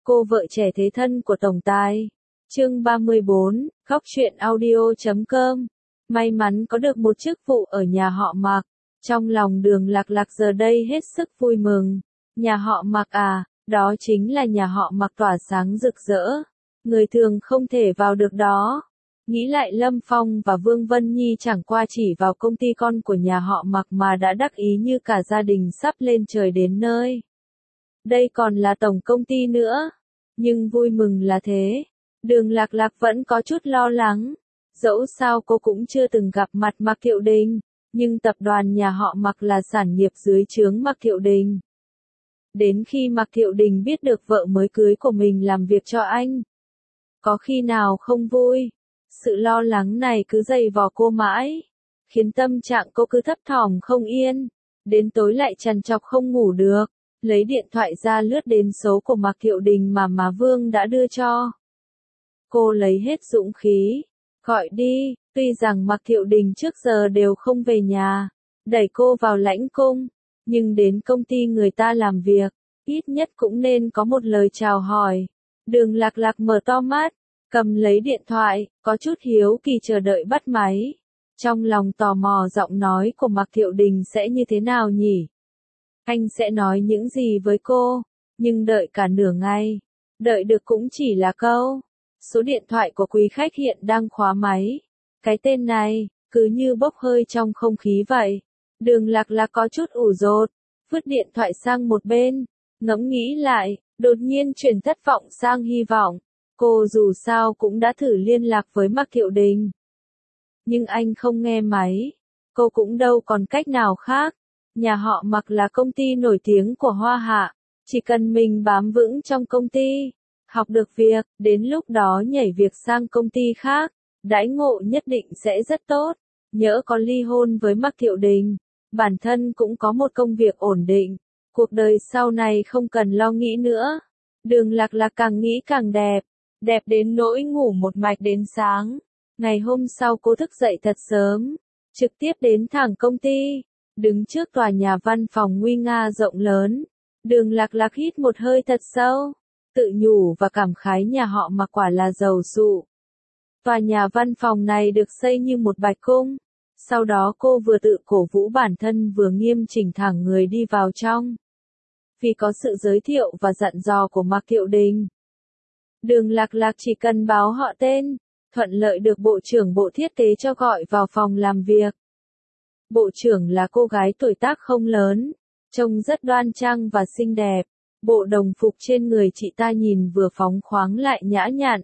Cô vợ trẻ thế thân của tổng tài. Chương 34, Góc truyện audio.com. May mắn có được một chức vụ ở nhà họ Mạc. Trong lòng Đường Lạc Lạc giờ đây hết sức vui mừng. Nhà họ Mạc à, đó chính là nhà họ Mạc tỏa sáng rực rỡ. Người thường không thể vào được đó. Nghĩ lại Lâm Phong và Vương Vân Nhi chẳng qua chỉ vào công ty con của nhà họ Mạc mà đã đắc ý như cả gia đình sắp lên trời đến nơi. Đây còn là tổng công ty nữa. Nhưng vui mừng là thế. Đường Lạc Lạc vẫn có chút lo lắng. Dẫu sao cô cũng chưa từng gặp mặt Mạc Thiệu Đình, nhưng tập đoàn nhà họ Mạc là sản nghiệp dưới trướng Mạc Thiệu Đình. Đến khi Mạc Thiệu Đình biết được vợ mới cưới của mình làm việc cho anh, có khi nào không vui? Sự lo lắng này cứ dày vò cô mãi, khiến tâm trạng cô cứ thấp thỏm không yên, đến tối lại trằn trọc không ngủ được, lấy điện thoại ra lướt đến số của Mạc Thiệu Đình mà má Vương đã đưa cho. Cô lấy hết dũng khí, gọi đi, tuy rằng Mạc Thiệu Đình trước giờ đều không về nhà, đẩy cô vào lãnh cung, nhưng đến công ty người ta làm việc, ít nhất cũng nên có một lời chào hỏi. Đường Lạc Lạc mở to mắt, cầm lấy điện thoại, có chút hiếu kỳ chờ đợi bắt máy. Trong lòng tò mò giọng nói của Mạc Thiệu Đình sẽ như thế nào nhỉ? Anh sẽ nói những gì với cô? Nhưng đợi cả nửa ngày, đợi được cũng chỉ là câu. Số điện thoại của quý khách hiện đang khóa máy. Cái tên này, cứ như bốc hơi trong không khí vậy. Đường Lạc Lạc có chút ủ rột, vứt điện thoại sang một bên, ngẫm nghĩ lại, đột nhiên chuyển thất vọng sang hy vọng. Cô dù sao cũng đã thử liên lạc với Mạc Thiệu Đình. Nhưng anh không nghe máy. Cô cũng đâu còn cách nào khác. Nhà họ Mạc là công ty nổi tiếng của Hoa Hạ. Chỉ cần mình bám vững trong công ty, học được việc, đến lúc đó nhảy việc sang công ty khác, đãi ngộ nhất định sẽ rất tốt. Nhỡ có ly hôn với Mạc Thiệu Đình, bản thân cũng có một công việc ổn định. Cuộc đời sau này không cần lo nghĩ nữa. Đường Lạc Lạc càng nghĩ càng đẹp. Đẹp đến nỗi ngủ một mạch đến sáng. Ngày hôm sau cô thức dậy thật sớm, trực tiếp đến thẳng công ty, đứng trước tòa nhà văn phòng nguy nga rộng lớn. Đường Lạc Lạc hít một hơi thật sâu, tự nhủ và cảm khái nhà họ Mạc quả là giàu sụ. Tòa nhà văn phòng này được xây như một bạch cung. Sau đó cô vừa tự cổ vũ bản thân vừa nghiêm chỉnh thẳng người đi vào trong. Vì có sự giới thiệu và dặn dò của Mạc Thiệu Đình, Đường Lạc Lạc chỉ cần báo họ tên, thuận lợi được bộ trưởng bộ thiết kế cho gọi vào phòng làm việc. Bộ trưởng là cô gái tuổi tác không lớn, trông rất đoan trang và xinh đẹp. Bộ đồng phục trên người chị ta nhìn vừa phóng khoáng lại nhã nhặn.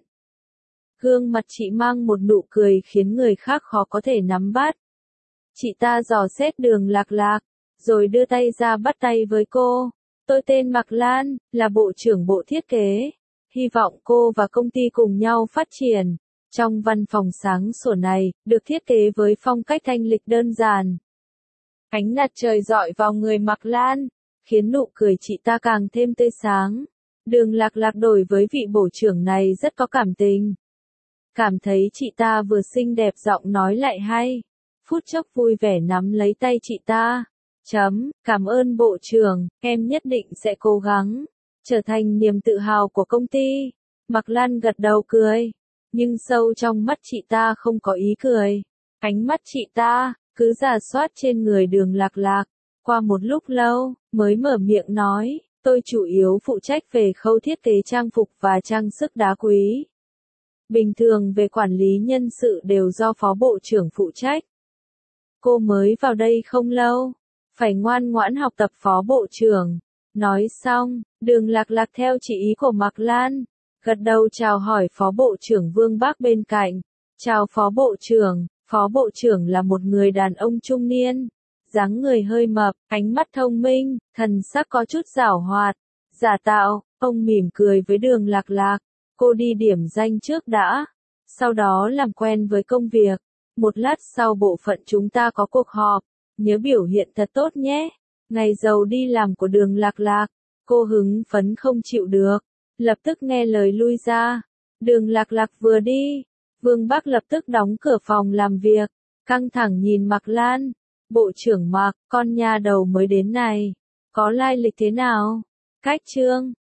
Gương mặt chị mang một nụ cười khiến người khác khó có thể nắm bắt. Chị ta dò xét Đường Lạc Lạc, rồi đưa tay ra bắt tay với cô. Tôi tên Mạc Lan, là bộ trưởng bộ thiết kế. Hy vọng cô và công ty cùng nhau phát triển. Trong văn phòng sáng sủa này, được thiết kế với phong cách thanh lịch đơn giản. Ánh mặt trời rọi vào người Mạc Lan, khiến nụ cười chị ta càng thêm tươi sáng. Đường Lạc Lạc đối với vị bộ trưởng này rất có cảm tình. Cảm thấy chị ta vừa xinh đẹp giọng nói lại hay. Phút chốc vui vẻ nắm lấy tay chị ta. Cảm ơn bộ trưởng, em nhất định sẽ cố gắng trở thành niềm tự hào của công ty. Mạc Lan gật đầu cười, nhưng sâu trong mắt chị ta không có ý cười. Ánh mắt chị ta cứ rà soát trên người Đường Lạc Lạc. Qua một lúc lâu, mới mở miệng nói, tôi chủ yếu phụ trách về khâu thiết kế trang phục và trang sức đá quý. Bình thường về quản lý nhân sự đều do phó bộ trưởng phụ trách. Cô mới vào đây không lâu, phải ngoan ngoãn học tập phó bộ trưởng. Nói xong, Đường Lạc Lạc theo chỉ ý của Mạc Lan, gật đầu chào hỏi phó bộ trưởng Vương Bác bên cạnh. Chào phó bộ trưởng là một người đàn ông trung niên, dáng người hơi mập, ánh mắt thông minh, thần sắc có chút giảo hoạt, giả tạo. Ông mỉm cười với Đường Lạc Lạc, cô đi điểm danh trước đã, sau đó làm quen với công việc. Một lát sau bộ phận chúng ta có cuộc họp, nhớ biểu hiện thật tốt nhé. Ngày giàu đi làm của Đường Lạc Lạc, cô hứng phấn không chịu được, lập tức nghe lời lui ra. Đường Lạc Lạc vừa đi, Vương Bắc lập tức đóng cửa phòng làm việc, căng thẳng nhìn Mạc Lan. Bộ trưởng Mạc, con nha đầu mới đến này, có lai lịch thế nào? Cách trương,